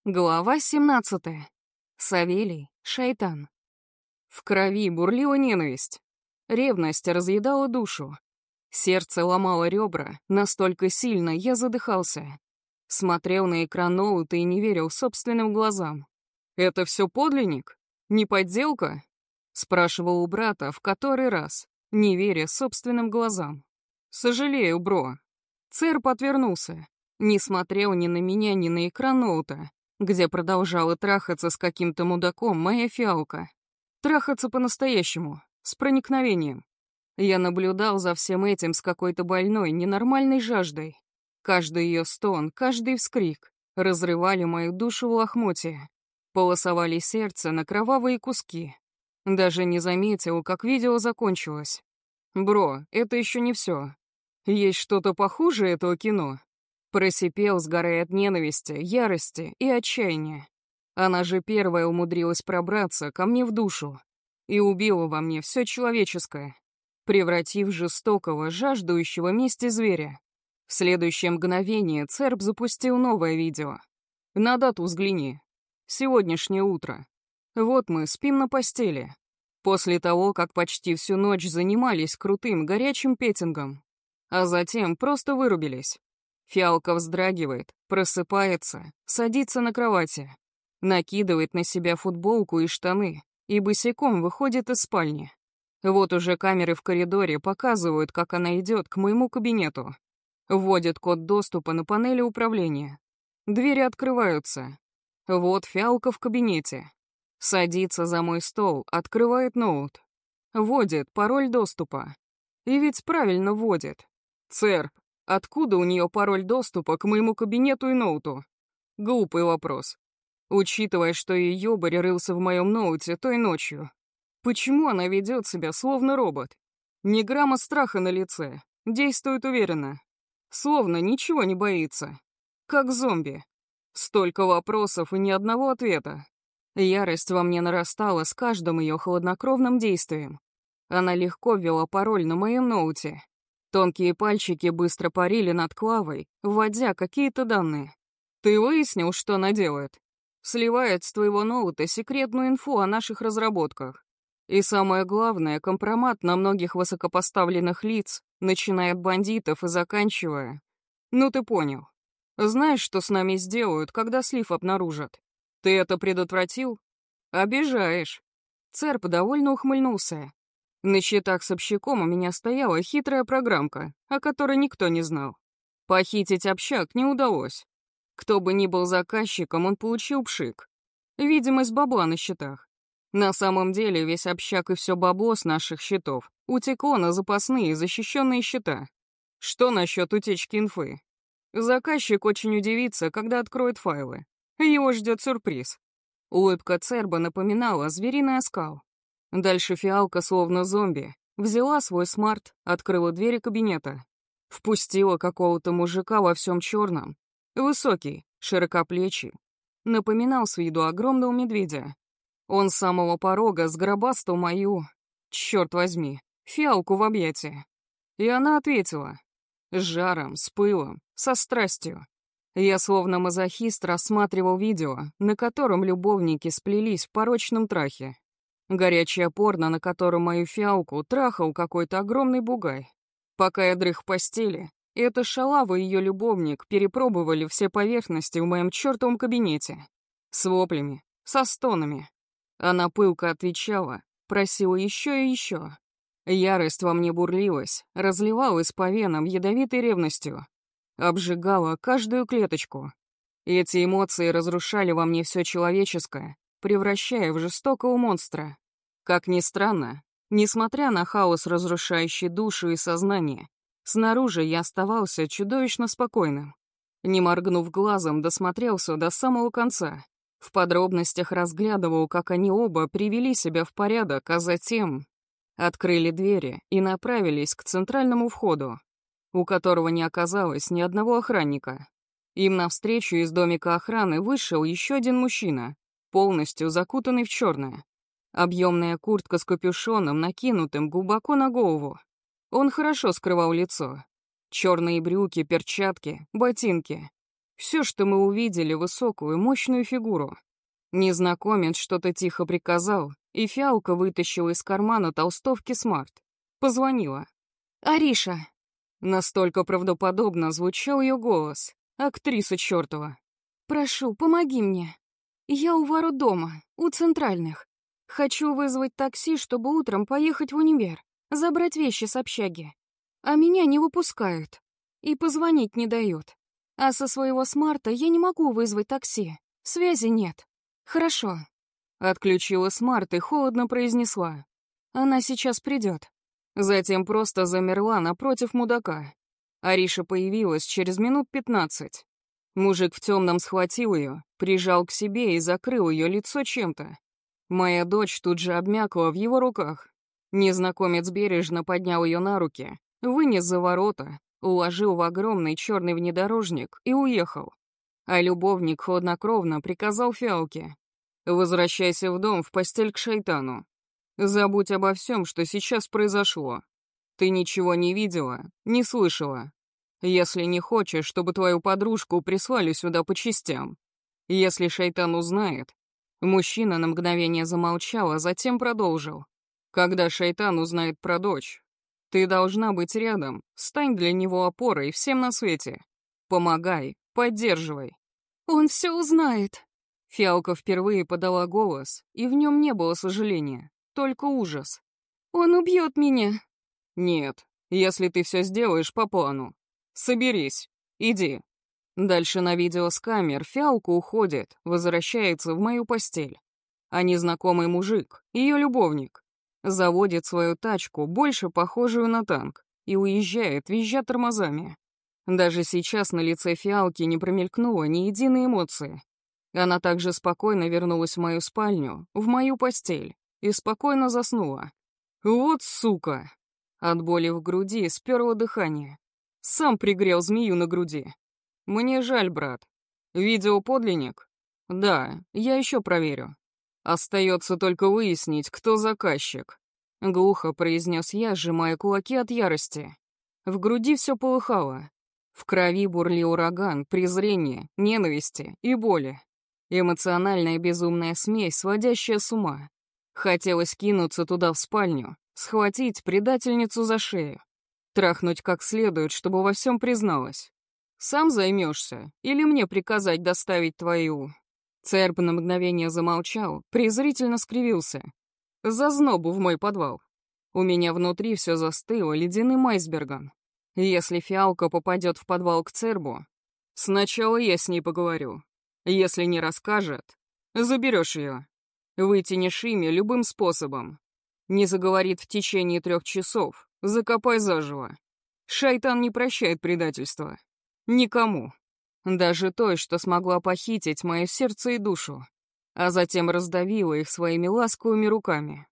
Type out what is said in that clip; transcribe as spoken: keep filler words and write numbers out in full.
Глава семнадцатая. Савелий, шайтан. В крови бурлила ненависть. Ревность разъедала душу. Сердце ломало ребра, настолько сильно я задыхался. Смотрел на экран ноута и не верил собственным глазам. «Это все подлинник? Не подделка?» Спрашивал у брата в который раз, не веря собственным глазам. «Сожалею, бро». Церп отвернулся. Не смотрел ни на меня, ни на экран ноута, где продолжала трахаться с каким-то мудаком моя фиалка. Трахаться по-настоящему, с проникновением. Я наблюдал за всем этим с какой-то больной, ненормальной жаждой. Каждый ее стон, каждый вскрик разрывали мою душу в лохмотья, полосовали сердце на кровавые куски. Даже не заметил, как видео закончилось. «Бро, это еще не все. Есть что-то похуже этого кино?» Просипел, сгорая от ненависти, ярости и отчаяния. Она же первая умудрилась пробраться ко мне в душу и убила во мне все человеческое, превратив жестокого, жаждущего мести зверя. В следующее мгновение Церб запустил новое видео. На дату взгляни. Сегодняшнее утро. Вот мы спим на постели. После того, как почти всю ночь занимались крутым горячим петингом, а затем просто вырубились. Фиалка вздрагивает, просыпается, садится на кровати, накидывает на себя футболку и штаны и босиком выходит из спальни. Вот уже камеры в коридоре показывают, как она идет к моему кабинету. Вводит код доступа на панели управления. Двери открываются. Вот Фиалка в кабинете. Садится за мой стол, открывает ноут. Вводит пароль доступа. И ведь правильно вводит. Церп. Откуда у нее пароль доступа к моему кабинету и ноуту? Глупый вопрос. Учитывая, что ее ёбарь рылся в моем ноуте той ночью. Почему она ведет себя словно робот? Ни грамма страха на лице. Действует уверенно. Словно ничего не боится. Как зомби. Столько вопросов и ни одного ответа. Ярость во мне нарастала с каждым ее хладнокровным действием. Она легко ввела пароль на моем ноуте. Тонкие пальчики быстро парили над клавой, вводя какие-то данные. Ты выяснил, что она делает? Сливает с твоего ноута секретную инфу о наших разработках. И самое главное, компромат на многих высокопоставленных лиц, начиная от бандитов и заканчивая... Ну ты понял. Знаешь, что с нами сделают, когда слив обнаружат? Ты это предотвратил? Обижаешь. Церп довольно ухмыльнулся. На счетах с общаком у меня стояла хитрая программка, о которой никто не знал. Похитить общак не удалось. Кто бы ни был заказчиком, он получил пшик. Видимость бабла на счетах. На самом деле весь общак и все бабло с наших счетов утекло на запасные защищенные счета. Что насчет утечки инфы? Заказчик очень удивится, когда откроет файлы. Его ждет сюрприз. Улыбка Церба напоминала звериный оскал. Дальше Фиалка, словно зомби, взяла свой смарт, открыла двери кабинета. Впустила какого-то мужика во всем черном. Высокий, широкоплечий. Напоминал с виду огромного медведя. Он с самого порога сгробастал мою, черт возьми, Фиалку в объятия. И она ответила. С жаром, с пылом, со страстью. Я словно мазохист рассматривал видео, на котором любовники сплелись в порочном трахе. Горячее порно, на котором мою Фиалку трахал какой-то огромный бугай. Пока я дрых в постели, эта шалава и ее любовник перепробовали все поверхности в моем чертовом кабинете. С воплями, со стонами. Она пылко отвечала, просила еще и еще. Ярость во мне бурлилась, разливалась по венам ядовитой ревностью. Обжигала каждую клеточку. Эти эмоции разрушали во мне все человеческое, превращая в жестокого монстра. Как ни странно, несмотря на хаос, разрушающий душу и сознание, снаружи я оставался чудовищно спокойным. Не моргнув глазом, досмотрелся до самого конца. В подробностях разглядывал, как они оба привели себя в порядок, а затем открыли двери и направились к центральному входу, у которого не оказалось ни одного охранника. Им навстречу из домика охраны вышел еще один мужчина, полностью закутанный в черное. Объемная куртка с капюшоном, накинутым глубоко на голову. Он хорошо скрывал лицо. Черные брюки, перчатки, ботинки. Все, что мы увидели, высокую, мощную фигуру. Незнакомец что-то тихо приказал, и фиалка вытащила из кармана толстовки смарт. Позвонила. «Ариша!» Настолько правдоподобно звучал ее голос. Актриса чертова. «Прошу, помоги мне. Я у ворот дома, у центральных. Хочу вызвать такси, чтобы утром поехать в универ, забрать вещи с общаги. А меня не выпускают. И позвонить не дают. А со своего смарта я не могу вызвать такси. Связи нет. Хорошо». Отключила смарт и холодно произнесла. «Она сейчас придет». Затем просто замерла напротив мудака. Ариша появилась через минут пятнадцать. Мужик в темном схватил ее, прижал к себе и закрыл ее лицо чем-то. Моя дочь тут же обмякла в его руках. Незнакомец бережно поднял ее на руки, вынес за ворота, уложил в огромный черный внедорожник и уехал. А любовник хладнокровно приказал фиалке: «Возвращайся в дом, в постель к шайтану. Забудь обо всем, что сейчас произошло. Ты ничего не видела, не слышала. Если не хочешь, чтобы твою подружку прислали сюда по частям. Если шайтан узнает...» Мужчина на мгновение замолчал, а затем продолжил. «Когда шайтан узнает про дочь, ты должна быть рядом, стань для него опорой всем на свете. Помогай, поддерживай». «Он все узнает». Фиалка впервые подала голос, и в нем не было сожаления, только ужас. «Он убьет меня». «Нет, если ты все сделаешь по плану. Соберись, иди». Дальше на видео с камер фиалка уходит, возвращается в мою постель. А незнакомый мужик, ее любовник, заводит свою тачку, больше похожую на танк, и уезжает, визжа тормозами. Даже сейчас на лице фиалки не промелькнуло ни единой эмоции. Она также спокойно вернулась в мою спальню, в мою постель, и спокойно заснула. Вот сука! От боли в груди сперло дыхание. Сам пригрел змею на груди. Мне жаль, брат. Видео подлинник? Да, я еще проверю. Остается только выяснить, кто заказчик. Глухо произнес я, сжимая кулаки от ярости. В груди все полыхало. В крови бурлил ураган презрения, ненависти и боли. Эмоциональная безумная смесь, сводящая с ума. Хотелось кинуться туда в спальню, схватить предательницу за шею, трахнуть как следует, чтобы во всем призналась. Сам займешься, или мне приказать доставить твою...» Церб на мгновение замолчал, презрительно скривился. «Зазнобу в мой подвал. У меня внутри все застыло ледяным айсбергом. Если фиалка попадет в подвал к Цербу, сначала я с ней поговорю. Если не расскажет, заберешь ее. Вытянешь имя любым способом. Не заговорит в течение трех часов, закопай заживо. Шайтан не прощает предательства. Никому. Даже той, что смогла похитить мое сердце и душу, а затем раздавила их своими ласковыми руками.